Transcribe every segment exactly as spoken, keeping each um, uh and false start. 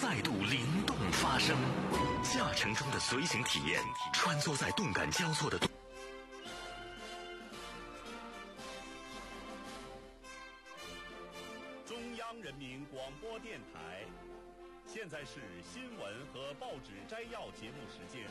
再度灵动发生，驾乘中的随行体验，穿梭在动感交错的动。 中央人民广播电台，现在是新闻和报纸摘要节目时间。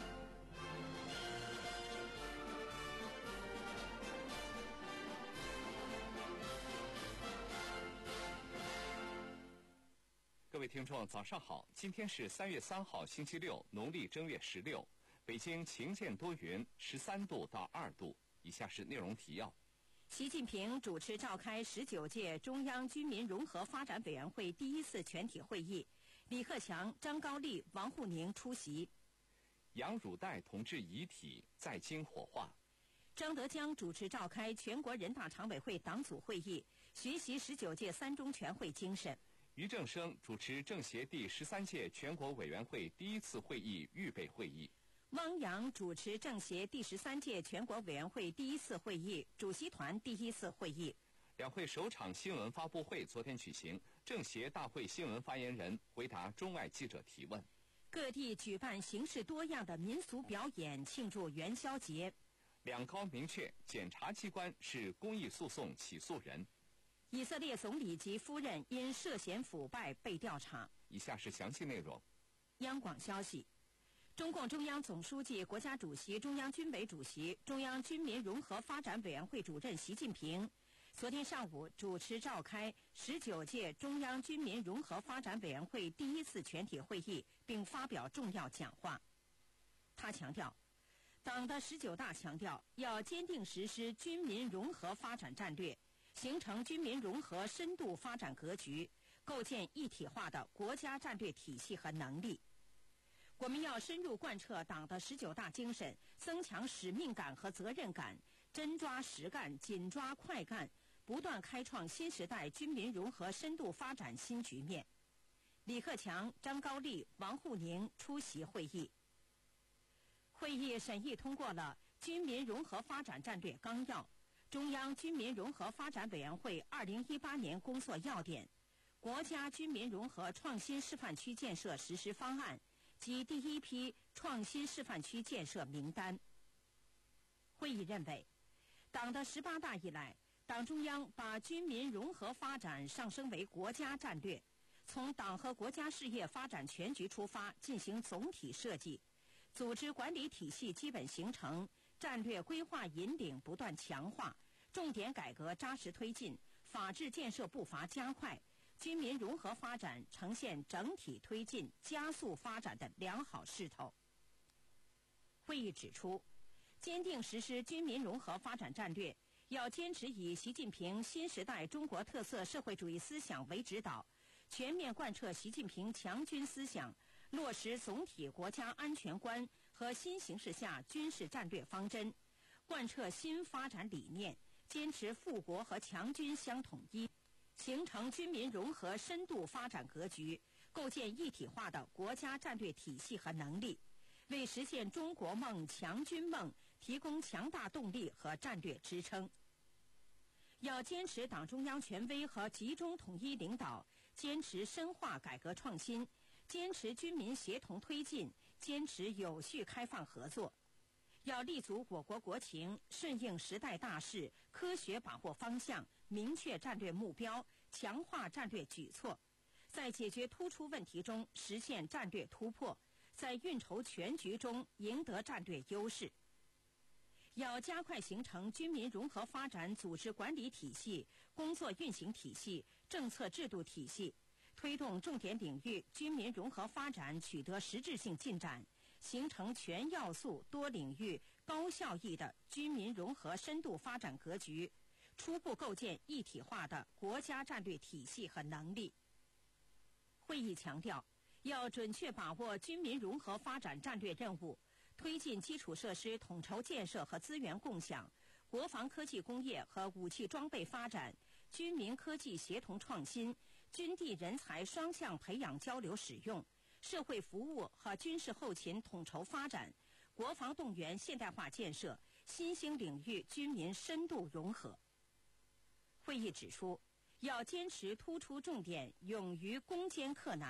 各位听众，早上好！今天是三月三号，星期六，农历正月十六。北京晴见多云，十三度到二度。以下是内容提要： 习近平主持召开十九届中央军民融合发展委员会第一次全体会议，李克强、张高丽、王沪宁出席。 杨汝岱同志遗体在京火化。 张德江主持召开全国人大常委会党组会议，学习十九届三中全会精神。 俞正声主持政协第十三届全国委员会第一次会议预备会议。 汪洋主持政协第十三届全国委员会第一次会议主席团第一次会议。 两会首场新闻发布会昨天举行，政协大会新闻发言人回答中外记者提问。 各地举办形式多样的民俗表演庆祝元宵节。 两高明确，检察机关是公益诉讼起诉人。 以色列总理及夫人因涉嫌腐败被调查。 以下是详细内容。 央广消息，中共中央总书记、国家主席、中央军委主席、中央军民融合发展委员会主任习近平昨天上午主持召开十九届中央军民融合发展委员会第一次全体会议，并发表重要讲话。他强调，党的十九大强调要坚定实施军民融合发展战略，形成军民融合深度发展格局，构建一体化的国家战略体系和能力。我们要深入贯彻党的十九大精神，增强使命感和责任感，真抓实干，紧抓快干，不断开创新时代军民融合深度发展新局面。李克强、张高丽、王沪宁出席会议。会议审议通过了军民融合发展战略纲要、中央军民融合发展委员会二零一八年工作要点、国家军民融合创新示范区建设实施方案及第一批创新示范区建设名单。会议认为，党的十八大以来，党中央把军民融合发展上升为国家战略，从党和国家事业发展全局出发进行总体设计，组织管理体系基本形成，战略规划引领不断强化，重点改革扎实推进，法治建设步伐加快，军民融合发展呈现整体推进、加速发展的良好势头。会议指出，坚定实施军民融合发展战略，要坚持以习近平新时代中国特色社会主义思想为指导，全面贯彻习近平强军思想，落实总体国家安全观和新形势下军事战略方针，贯彻新发展理念，坚持富国和强军相统一，形成军民融合深度发展格局，构建一体化的国家战略体系和能力，为实现中国梦、强军梦提供强大动力和战略支撑。要坚持党中央权威和集中统一领导，坚持深化改革创新，坚持军民协同推进，坚持有序开放合作。要立足我国国情，顺应时代大势，科学把握方向，明确战略目标，强化战略举措，在解决突出问题中实现战略突破，在运筹全局中赢得战略优势。要加快形成军民融合发展组织管理体系、工作运行体系、政策制度体系，推动重点领域军民融合发展取得实质性进展，形成全要素、多领域、高效益的军民融合深度发展格局，初步构建一体化的国家战略体系和能力。会议强调，要准确把握军民融合发展战略任务，推进基础设施统筹建设和资源共享，国防科技工业和武器装备发展，军民科技协同创新，军地人才双向培养交流使用，社会服务和军事后勤统筹发展，国防动员现代化建设，新兴领域军民深度融合。会议指出，要坚持突出重点，勇于攻坚克难，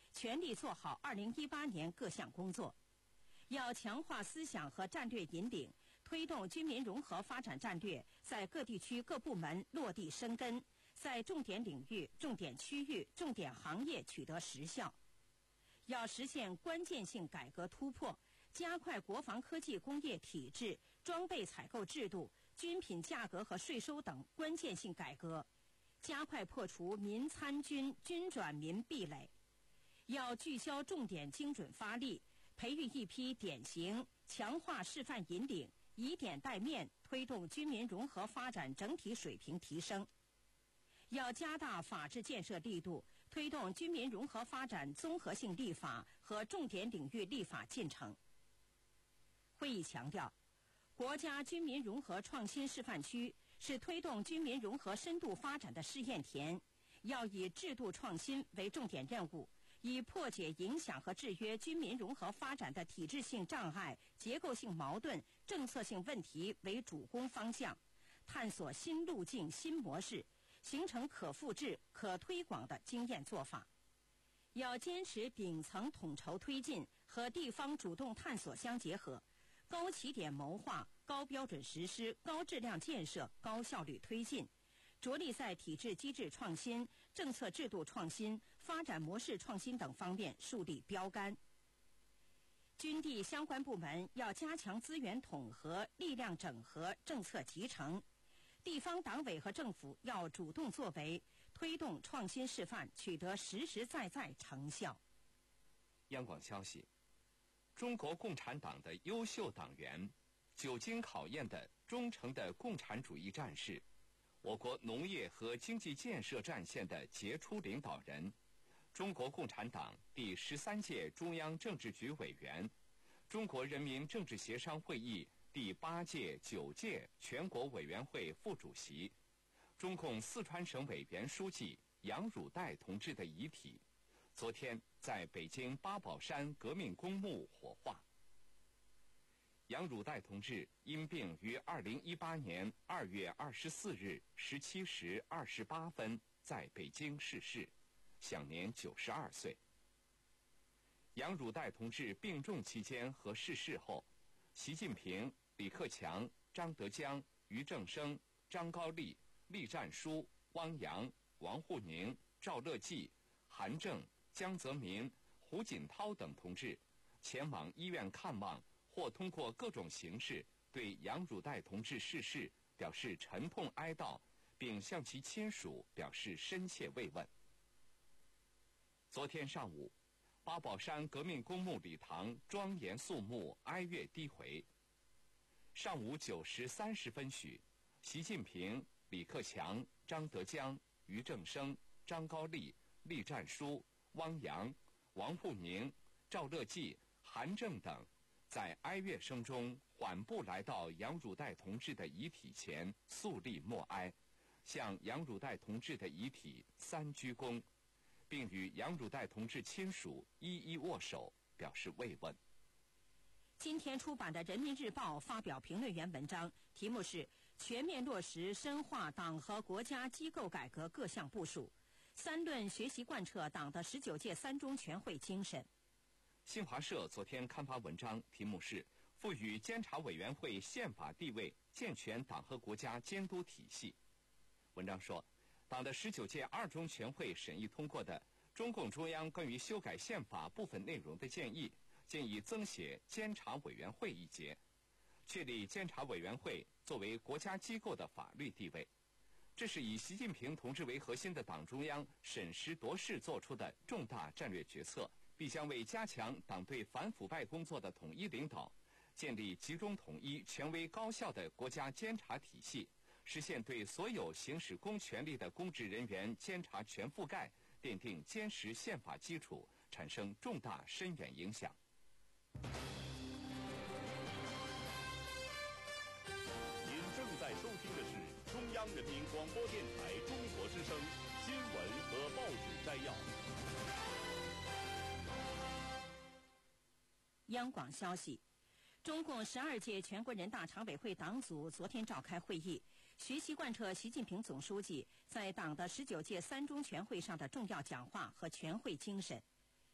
全力做好二零一八年各项工作。要强化思想和战略引领，推动军民融合发展战略在各地区各部门落地生根，在重点领域、重点区域、重点行业取得实效。要实现关键性改革突破，加快国防科技工业体制、装备采购制度、军品价格和税收等关键性改革，加快破除民参军、军转民壁垒。要聚焦重点精准发力，培育一批典型，强化示范引领，以点带面，推动军民融合发展整体水平提升。要加大法治建设力度，推动军民融合发展综合性立法和重点领域立法进程。会议强调，国家军民融合创新示范区是推动军民融合深度发展的试验田，要以制度创新为重点任务，以破解影响和制约军民融合发展的体制性障碍、结构性矛盾、政策性问题为主攻方向，探索新路径、新模式，形成可复制、可推广的经验做法。要坚持顶层统筹推进和地方主动探索相结合，高起点谋划、高标准实施、高质量建设、高效率推进，着力在体制机制创新、政策制度创新、发展模式创新等方面树立标杆。军地相关部门要加强资源统合、力量整合、政策集成。地方党委和政府要主动作为，推动创新示范取得实实在在成效。 央广消息，中国共产党的优秀党员，久经考验的忠诚的共产主义战士，我国农业和经济建设战线的杰出领导人，中国共产党第十三届中央政治局委员，中国人民政治协商会议第八届、九届全国委员会副主席，中共四川省委原书记杨汝岱同志的遗体，昨天在北京八宝山革命公墓火化。杨汝岱同志因病于二零一八年二月二十四日十七时二十八分在北京逝世，享年九十二岁。杨汝岱同志病重期间和逝世后，习近平、李克强、张德江、俞正声、张高丽、栗战书、汪洋、王沪宁、赵乐际、韩正、江泽民、胡锦涛等同志前往医院看望，或通过各种形式对杨汝岱同志逝世表示沉痛哀悼，并向其亲属表示深切慰问。昨天上午，八宝山革命公墓礼堂庄严肃穆，哀乐低回。上午九时三十分许，习近平、李克强、张德江、俞正声、张高丽、栗战书、汪洋、王沪宁、赵乐际、韩正等在哀乐声中缓步来到杨汝岱同志的遗体前，肃立默哀，向杨汝岱同志的遗体三鞠躬，并与杨汝岱同志亲属一一握手，表示慰问。 今天出版的《人民日报》发表评论员文章，题目是“全面落实深化党和国家机构改革各项部署，三论学习贯彻党的十九届三中全会精神”。 新华社昨天刊发文章，题目是“赋予监察委员会宪法地位，健全党和国家监督体系”。文章说，党的十九届二中全会审议通过的中共中央关于修改宪法部分内容的建议，建议增写监察委员会一节，确立监察委员会作为国家机构的法律地位。这是以习近平同志为核心的党中央审时度势作出的重大战略决策，必将为加强党对反腐败工作的统一领导，建立集中统一、权威高效的国家监察体系，实现对所有行使公权力的公职人员监察全覆盖，奠定坚实宪法基础，产生重大深远影响。 您正在收听的是中央人民广播电台中国之声新闻和报纸摘要。 央广消息，中共十二届全国人大常委会党组昨天召开会议，学习贯彻习近平总书记在党的十九届三中全会上的重要讲话和全会精神。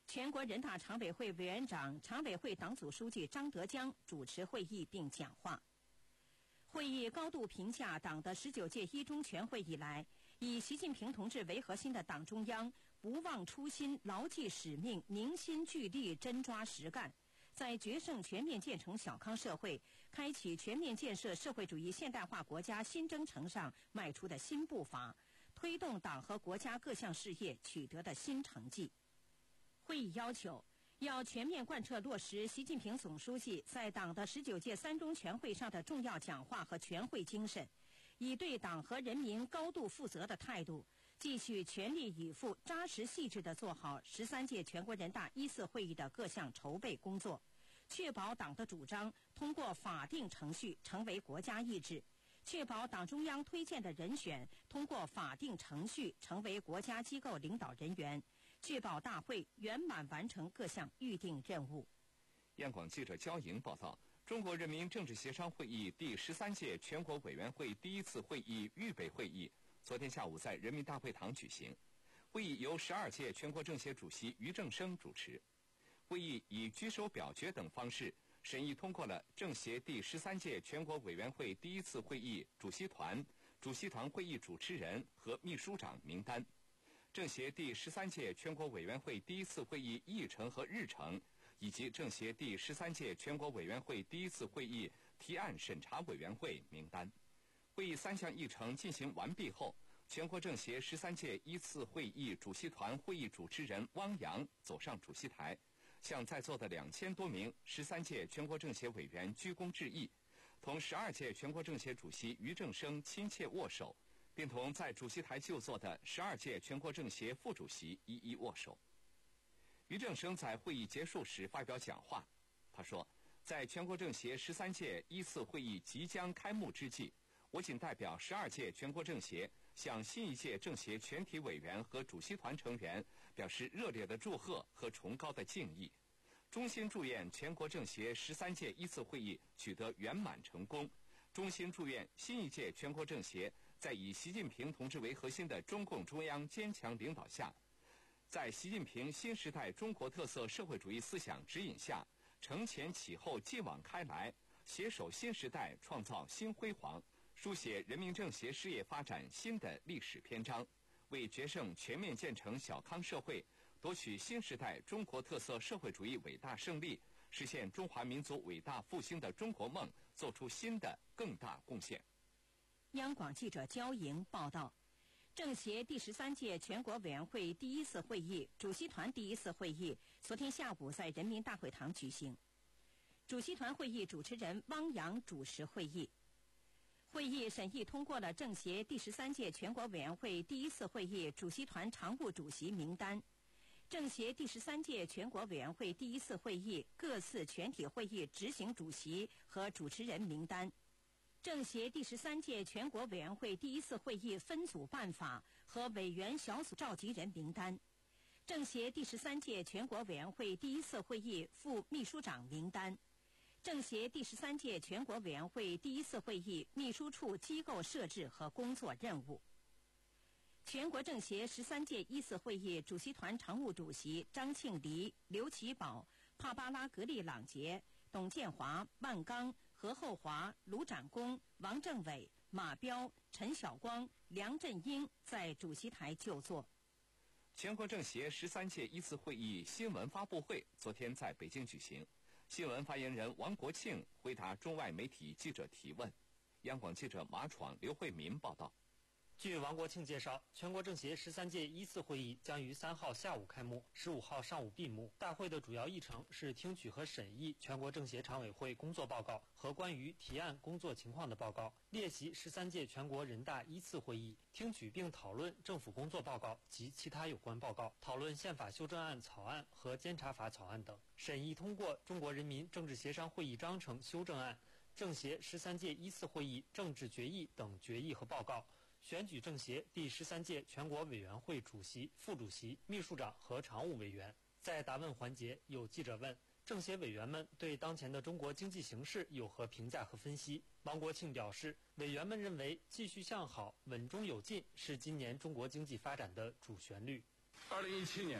全国人大常委会委员长、常委会党组书记张德江主持会议并讲话。会议高度评价党的十九届一中全会以来，以习近平同志为核心的党中央不忘初心、牢记使命、凝心聚力、真抓实干，在决胜全面建成小康社会、开启全面建设社会主义现代化国家新征程上迈出的新步伐，推动党和国家各项事业取得的新成绩。会议要求，要全面贯彻落实习近平总书记在党的十九届三中全会上的重要讲话和全会精神，以对党和人民高度负责的态度，继续全力以赴、扎实细致地做好十三届全国人大一次会议的各项筹备工作，确保党的主张通过法定程序成为国家意志，确保党中央推荐的人选通过法定程序成为国家机构领导人员，确保大会圆满完成各项预定任务。 央广记者焦莹报道，中国人民政治协商会议第十三届全国委员会第一次会议预备会议昨天下午在人民大会堂举行。会议由十二届全国政协主席俞正声主持。会议以举手表决等方式审议通过了政协第十三届全国委员会第一次会议主席团、主席团会议主持人和秘书长名单。政协第十三届全国委员会第一次会议议程和日程，以及政协第十三届全国委员会第一次会议提案审查委员会名单。会议三项议程进行完毕后，全国政协十三届一次会议主席团会议主持人汪洋走上主席台，向在座的两千多名十三届全国政协委员鞠躬致意，同十二届全国政协主席俞正声亲切握手，并同在主席台就座的十二届全国政协副主席一一握手。俞正声在会议结束时发表讲话，他说，在全国政协十三届一次会议即将开幕之际，我谨代表十二届全国政协向新一届政协全体委员和主席团成员表示热烈的祝贺和崇高的敬意，衷心祝愿全国政协十三届一次会议取得圆满成功，衷心祝愿新一届全国政协在以习近平同志为核心的中共中央坚强领导下，在习近平新时代中国特色社会主义思想指引下，承前启后，继往开来，携手新时代创造新辉煌，书写人民政协事业发展新的历史篇章，为决胜全面建成小康社会，夺取新时代中国特色社会主义伟大胜利，实现中华民族伟大复兴的中国梦做出新的更大贡献。 央广记者焦莹报道，政协第十三届全国委员会第一次会议、主席团第一次会议昨天下午在人民大会堂举行。主席团会议主持人汪洋主持会议。会议审议通过了政协第十三届全国委员会第一次会议主席团常务主席名单，政协第十三届全国委员会第一次会议各次全体会议执行主席和主持人名单，政协第十三届全国委员会第一次会议分组办法和委员小组召集人名单，政协第十三届全国委员会第一次会议副秘书长名单，政协第十三届全国委员会第一次会议秘书处机构设置和工作任务。全国政协十三届一次会议主席团常务主席张庆黎、刘奇宝、帕巴拉格利朗杰、董建华、万刚、何厚华、卢展功、王政委、马彪、陈晓光、梁振英在主席台就座。 全国政协十三届一次会议新闻发布会昨天在北京举行，新闻发言人王国庆回答中外媒体记者提问。央广记者马闯、刘慧民报道。 据王国庆介绍，全国政协十三届一次会议将于三号下午开幕，十五号上午闭幕。大会的主要议程是听取和审议全国政协常委会工作报告和关于提案工作情况的报告，列席十三届全国人大一次会议，听取并讨论政府工作报告及其他有关报告，讨论宪法修正案草案和监察法草案等，审议通过中国人民政治协商会议章程修正案、政协十三届一次会议政治决议等决议和报告，选举政协第十三届全国委员会主席、副主席、秘书长和常务委员。在答问环节，有记者问政协委员们对当前的中国经济形势有何评价和分析。王国庆表示，委员们认为继续向好、稳中有进是今年中国经济发展的主旋律。 二零一七年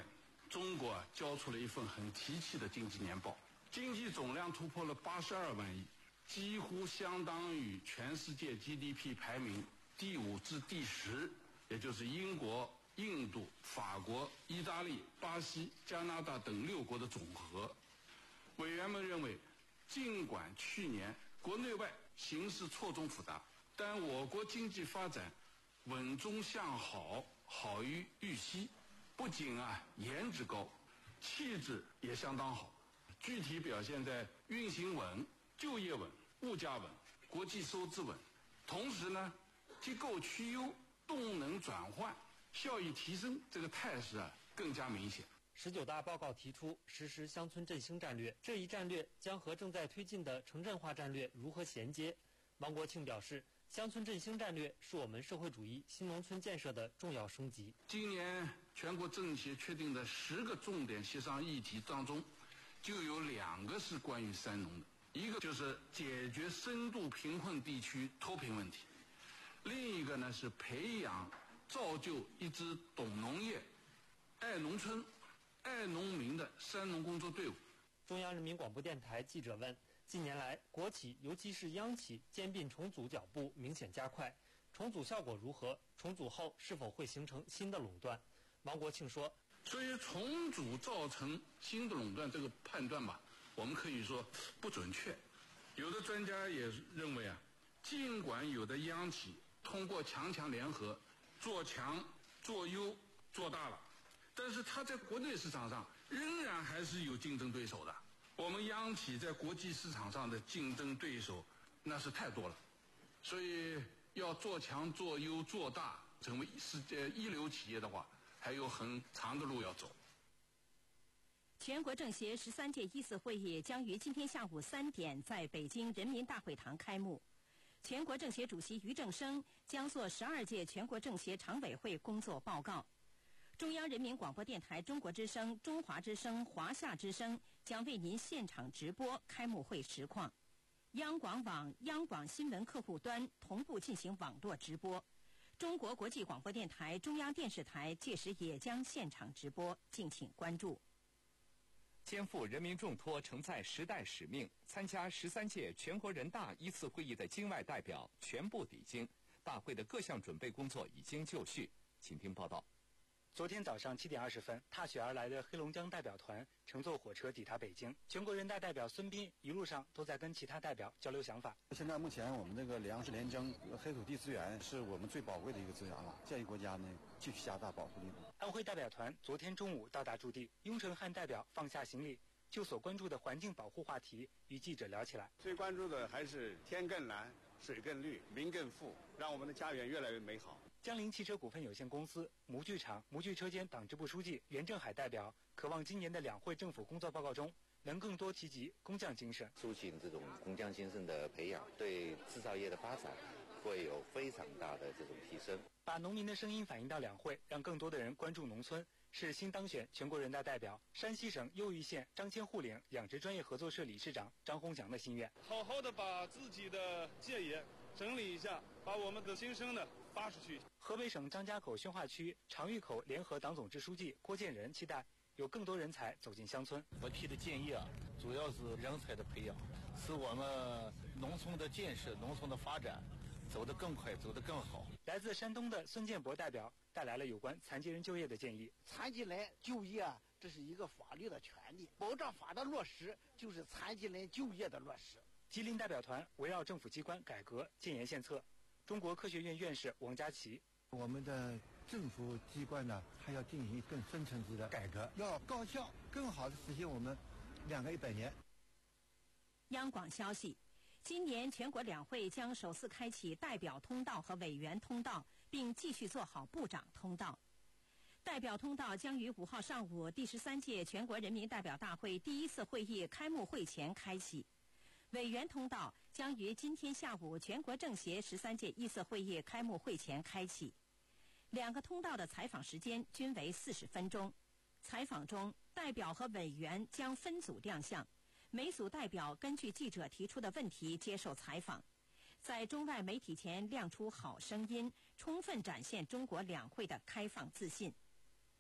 中国啊交出了一份很提气的经济年报，经济总量突破了八十二万亿，几乎相当于全世界 G D P 排名第五至第十，也就是英国、印度、法国、意大利、巴西、加拿大等六国的总和。委员们认为，尽管去年国内外形势错综复杂，但我国经济发展稳中向好，好于预期。不仅啊颜值高，气质也相当好，具体表现在运行稳、就业稳、物价稳、国际收支稳。同时呢，结构趋优、动能转换、效益提升，这个态势啊更加明显。 十九大报告提出实施乡村振兴战略，这一战略将和正在推进的城镇化战略如何衔接？王国庆表示，乡村振兴战略是我们社会主义新农村建设的重要升级。 今年全国政协确定的十个重点协商议题当中，就有两个是关于三农的，一个就是解决深度贫困地区脱贫问题，另一个呢是培养造就一支懂农业、爱农村、爱农民的三农工作队伍。 中央人民广播电台记者问，近年来国企尤其是央企兼并重组脚步明显加快，重组效果如何？重组后是否会形成新的垄断？王国庆说， 所以重组造成新的垄断这个判断吧，我们可以说不准确。有的专家也认为啊，尽管有的央企通过强强联合做强做优做大了，但是它在国内市场上仍然还是有竞争对手的。我们央企在国际市场上的竞争对手那是太多了，所以要做强做优做大，成为世界一流企业的话，还有很长的路要走。 全国政协十三届一次会议将于今天下午三点在北京人民大会堂开幕。全国政协主席俞正声将作十二届全国政协常委会工作报告。中央人民广播电台中国之声、中华之声、华夏之声将为您现场直播开幕会实况。央广网、央广新闻客户端同步进行网络直播。中国国际广播电台、中央电视台届时也将现场直播，敬请关注。 肩负人民重托、承载时代使命，参加十三届全国人大一次会议的京外代表全部抵京，大会的各项准备工作已经就绪。请听报道。 昨天早上七点二十分，踏雪而来的黑龙江代表团乘坐火车抵达北京。全国人大代表孙斌一路上都在跟其他代表交流想法。 现在目前我们这个粮食连征、黑土地资源是我们最宝贵的一个资源了，建议国家呢继续加大保护力度。 安徽代表团昨天中午到达驻地，雍成汉代表放下行李，就所关注的环境保护话题与记者聊起来。 最关注的还是天更蓝、水更绿、民更富，让我们的家园越来越美好。 江铃汽车股份有限公司模具厂模具车间党支部书记袁振海代表渴望今年的两会政府工作报告中能更多提及工匠精神， 促进这种工匠精神的培养，对制造业的发展会有非常大的这种提升。 把农民的声音反映到两会，让更多的人关注农村，是新当选全国人大代表山西省右玉县张千户岭养殖专业合作社理事长张洪祥的心愿。 好好的把自己的建言整理一下，把我们的心声呢发出去。 河北省张家口宣化区长峪口联合党总支书记郭建仁期待有更多人才走进乡村。 我提的建议啊，主要是人才的培养，使我们农村的建设、农村的发展走得更快、走得更好。 来自山东的孙建博代表带来了有关残疾人就业的建议。 残疾人就业啊，这是一个法律的权利，保障法的落实就是残疾人就业的落实。 吉林代表团围绕政府机关改革建言献策。中国科学院院士王家琦， 我们的政府机关呢，还要进行更深层次的改革，要高效、更好的实现我们两个一百年。 央广消息，今年全国两会将首次开启代表通道和委员通道，并继续做好部长通道。代表通道将于五号上午第十三届全国人民代表大会第一次会议开幕会前开启。委员通道将于今天下午全国政协十三届一次会议开幕会前开启。两个通道的采访时间均为四十分钟。采访中，代表和委员将分组亮相，每组代表根据记者提出的问题接受采访，在中外媒体前亮出好声音，充分展现中国两会的开放自信。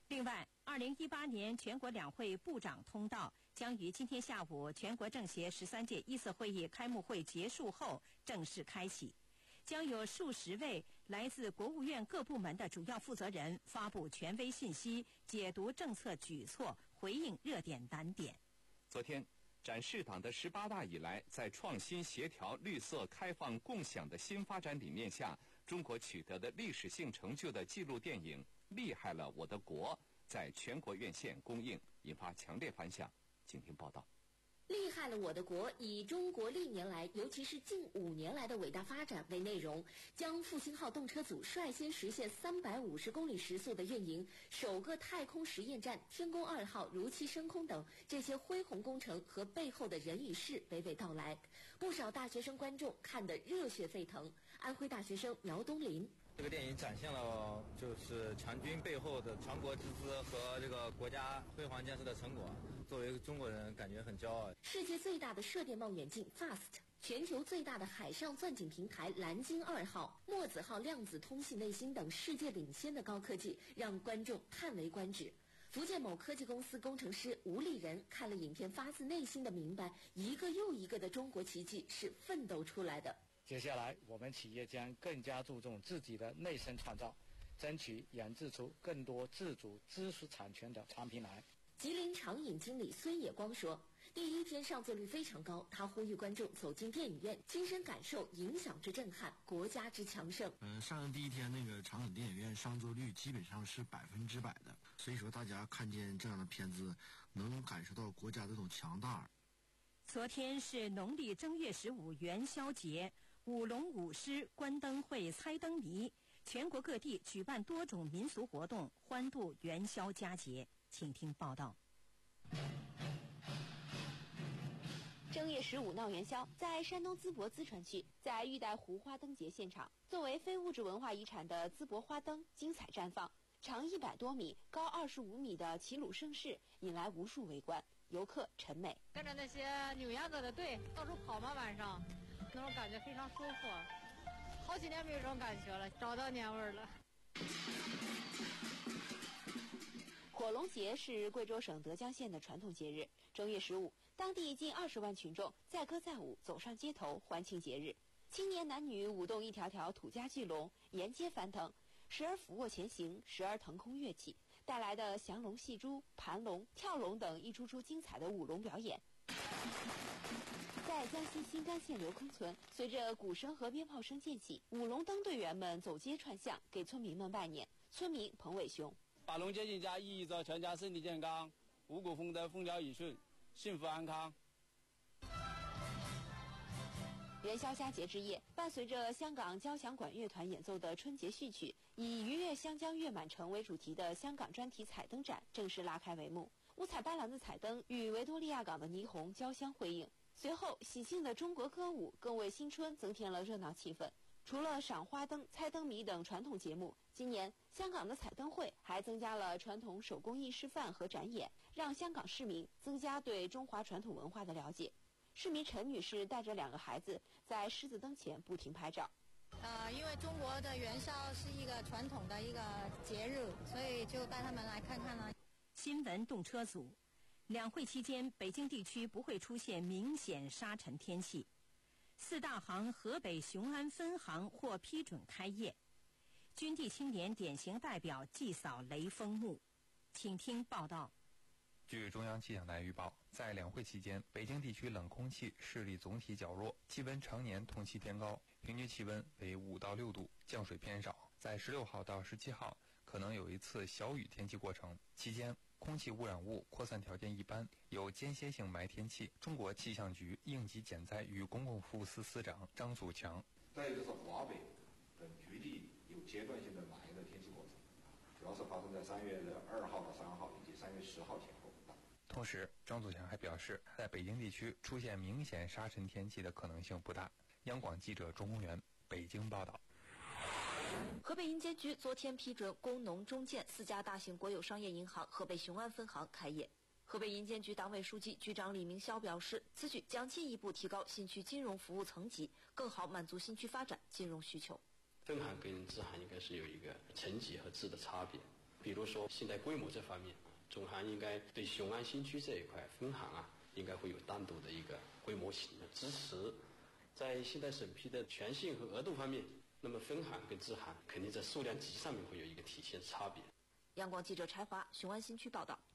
另外，二零一八年全国两会部长通道将于今天下午全国政协十三届一次会议开幕会结束后正式开启，将有数十位来自国务院各部门的主要负责人发布权威信息，解读政策举措，回应热点难点。 昨天，展示党的十八大以来在创新、协调、绿色、开放、共享的新发展理念下，中国取得的历史性成就的纪录电影《厉害了我的国》在全国院线公映，引发强烈反响。请听报道。 厉害了我的国以中国历年来，尤其是近五年来的伟大发展为内容，将复兴号动车组率先实现三百五十公里时速的运营，首个太空实验站天宫二号如期升空等这些恢宏工程和背后的人与事娓娓道来，不少大学生观众看得热血沸腾。安徽大学生苗东林。 这个电影展现了就是强军背后的强国之姿和这个国家辉煌建设的成果，作为中国人感觉很骄傲。 世界最大的射电望远镜 F A S T， 全球最大的海上钻井平台蓝鲸二号、墨子号量子通信卫星等世界领先的高科技，让观众叹为观止。福建某科技公司工程师吴立仁看了影片，发自内心的明白，一个又一个的中国奇迹是奋斗出来的。 接下来，我们企业将更加注重自己的内生创造，争取研制出更多自主知识产权的产品来。 吉林长影经理孙野光说，第一天上座率非常高，他呼吁观众走进电影院，亲身感受影响之震撼，国家之强盛。 呃，上映第一天那个长影电影院上座率基本上是百分之百的，所以说大家看见这样的片子，能感受到国家这种强大。 昨天是农历正月十五元宵节，舞龙舞狮、观灯会、猜灯谜，全国各地举办多种民俗活动，欢度元宵佳节。请听报道。 正月十五闹元宵，在山东淄博淄川区，在玉带湖花灯节现场，作为非物质文化遗产的淄博花灯精彩绽放，长一百多米、高二十五米的齐鲁盛世引来无数围观。游客陈美跟着那些扭秧歌的队到处跑嘛，晚上那种感觉非常舒服，好几年没有这种感觉了，找到年味了。 火龙节是贵州省德江县的传统节日，正月十五，当地近二十万群众载歌载舞走上街头欢庆节日，青年男女舞动一条条土家巨龙，沿街翻腾，时而俯卧前行，时而腾空跃起，带来的降龙戏珠、盘龙、跳龙等一出出精彩的舞龙表演。在江西新干县刘坑村，随着鼓声和鞭炮声渐起，舞龙灯队员们走街串巷，给村民们拜年。村民彭伟雄： 把龙接进家，意义着全家身体健康，五谷丰登，风调雨顺，幸福安康。 元宵佳节之夜，伴随着香港交响管乐团演奏的春节序曲，以“鱼跃湘江月满城”为主题的香港专题彩灯展正式拉开帷幕。五彩斑斓的彩灯与维多利亚港的霓虹交相辉映，随后喜庆的中国歌舞更为新春增添了热闹气氛。除了赏花灯、猜灯谜等传统节目，今年香港的彩灯会还增加了传统手工艺示范和展演，让香港市民增加对中华传统文化的了解。市民陈女士带着两个孩子在狮子灯前不停拍照。 呃，因为中国的元宵是一个传统的一个节日，所以就带他们来看看呢。 新闻动车组，两会期间，北京地区不会出现明显沙尘天气。四大行河北雄安分行获批准开业。军地青年典型代表祭扫雷锋墓。请听报道。 据中央气象台预报，在两会期间，北京地区冷空气势力总体较弱，气温常年同期偏高，平均气温为五到六度，降水偏少。在十六号到十七号，可能有一次小雨天气过程，期间空气污染物扩散条件一般，有间歇性霾天气。中国气象局应急减灾与公共服务司司长张祖强。 再一个是华北等局地有阶段性的霾的天气过程，主要是发生在三月的二号到三号以及三月十号前后。 同时，张祖强还表示，在北京地区出现明显沙尘天气的可能性不大。央广记者钟宏元北京报道。 河北银监局昨天批准工农中建四家大型国有商业银行河北雄安分行开业。河北银监局党委书记、局长李明霄表示，此举将进一步提高新区金融服务层级，更好满足新区发展金融需求。 分行跟支行应该是有一个层级和质的差别。 比如说现在规模这方面，中航应该对雄安新区这一块分行啊，应该会有单独的一个规模型的支持。在现在审批的权限和额度方面，那么分行跟支行肯定在数量级上面会有一个体现差别。 央广记者柴华，雄安新区报道。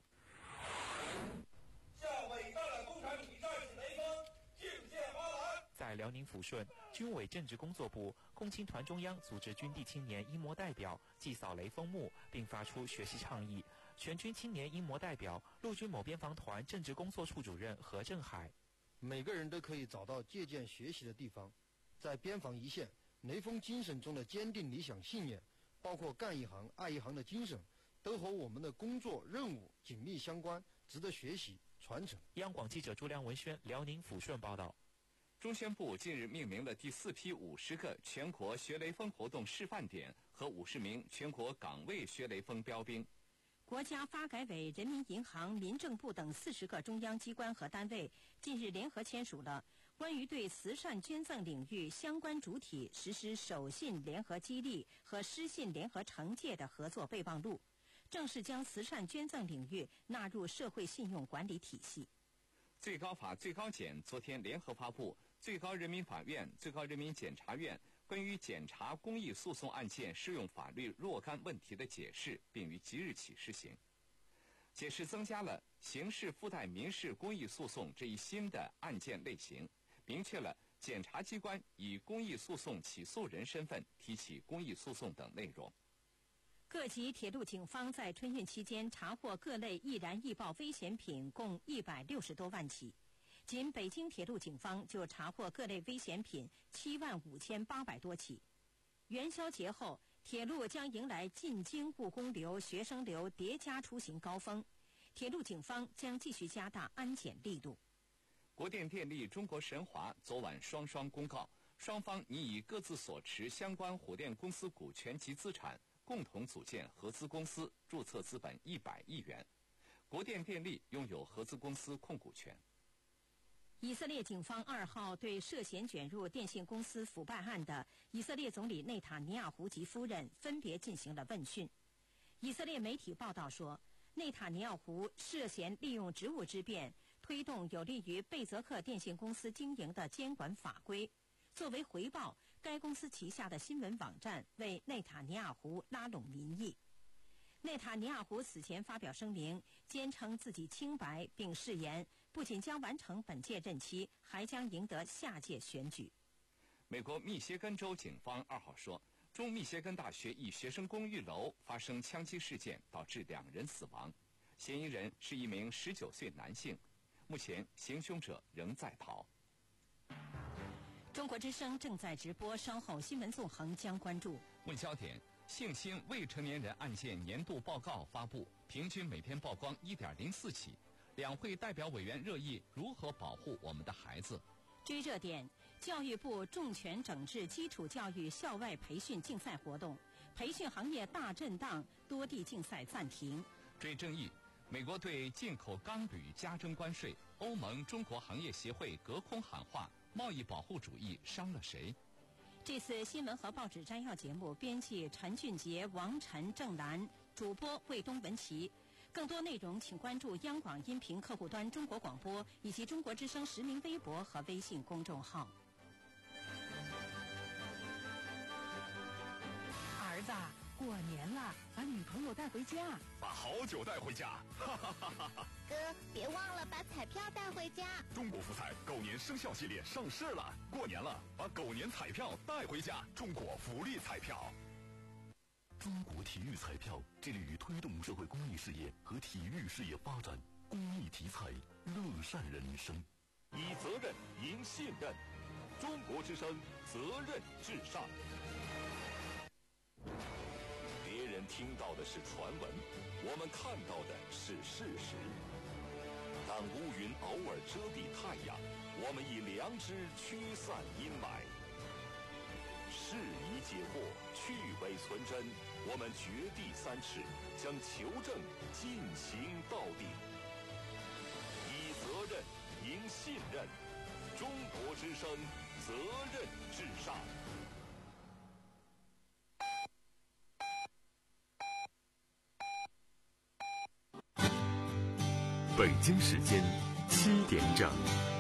向伟大的共产主义战士雷锋敬献花篮。 在辽宁抚顺，军委政治工作部共青团中央组织军地青年英模代表祭扫雷锋墓，并发出学习倡议。全军青年英模代表陆军某边防团政治工作处主任何振海： 每个人都可以找到借鉴学习的地方，在边防一线，雷锋精神中的坚定理想信念，包括干一行爱一行的精神，都和我们的工作任务紧密相关，值得学习传承。 央广记者朱良文轩，辽宁抚顺报道。 中宣部近日命名了第四批五十个全国学雷锋活动示范点和五十名全国岗位学雷锋标兵。 国家发改委、人民银行、民政部等四十个中央机关和单位近日联合签署了关于对慈善捐赠领域相关主体实施守信联合激励和失信联合惩戒的合作备忘录，正式将慈善捐赠领域纳入社会信用管理体系。 最高法、最高检昨天联合发布最高人民法院、最高人民检察院关于检察公益诉讼案件适用法律若干问题的解释，并于即日起施行。解释增加了刑事附带民事公益诉讼这一新的案件类型，明确了检察机关以公益诉讼起诉人身份提起公益诉讼等内容。 各级铁路警方在春运期间查获各类易燃易爆危险品共一百六十多万起，仅北京铁路警方就查获各类危险品七万五千八百多起。元宵节后，铁路将迎来进京务工流、学生流叠加出行高峰，铁路警方将继续加大安检力度。 国电电力、中国神华昨晚双双公告，双方拟以各自所持相关火电公司股权及资产，共同组建合资公司，注册资本一百亿元。国电电力拥有合资公司控股权。 以色列警方二号对涉嫌卷入电信公司腐败案的以色列总理内塔尼亚胡及夫人分别进行了问讯。以色列媒体报道说，内塔尼亚胡涉嫌利用职务之便，推动有利于贝泽克电信公司经营的监管法规。作为回报，该公司旗下的新闻网站为内塔尼亚胡拉拢民意。内塔尼亚胡此前发表声明，坚称自己清白，并誓言不仅将完成本届任期，还将赢得下届选举。 美国密歇根州警方二号说，中密歇根大学一学生公寓楼发生枪击事件，导致两人死亡，嫌疑人是一名十九岁男性，目前行凶者仍在逃。 中国之声正在直播，稍后新闻纵横将关注。 问焦点：性侵未成年人案件年度报告发布，平均每天曝光 一点零四 起。两会代表委员热议如何保护我们的孩子。 追热点：教育部重拳整治基础教育校外培训竞赛活动，培训行业大震荡，多地竞赛暂停。 追争议：美国对进口钢铝加征关税，欧盟中国行业协会隔空喊话，贸易保护主义伤了谁？ 这次新闻和报纸摘要节目，编辑陈俊杰、王晨、郑楠，主播魏东、文琪。更多内容请关注央广音频客户端中国广播以及中国之声实名微博和微信公众号。 儿子，过年了，把女朋友带回家， 把好酒带回家，哈哈哈哈哈！ 哥，别忘了把彩票带回家。 中国福彩狗年生肖系列上市了，过年了，把狗年彩票带回家。中国福利彩票。 中国体育彩票致力于推动社会公益事业和体育事业发展，公益题材，乐善人生。 以责任赢信任，中国之声，责任至上。别人听到的是传闻，我们看到的是事实。当乌云偶尔遮蔽太阳，我们以良知驱散阴霾。事宜解惑，去伪存真，我们掘地三尺，将求证进行到底。以责任赢信任，中国之声，责任至上。 北京时间七点整。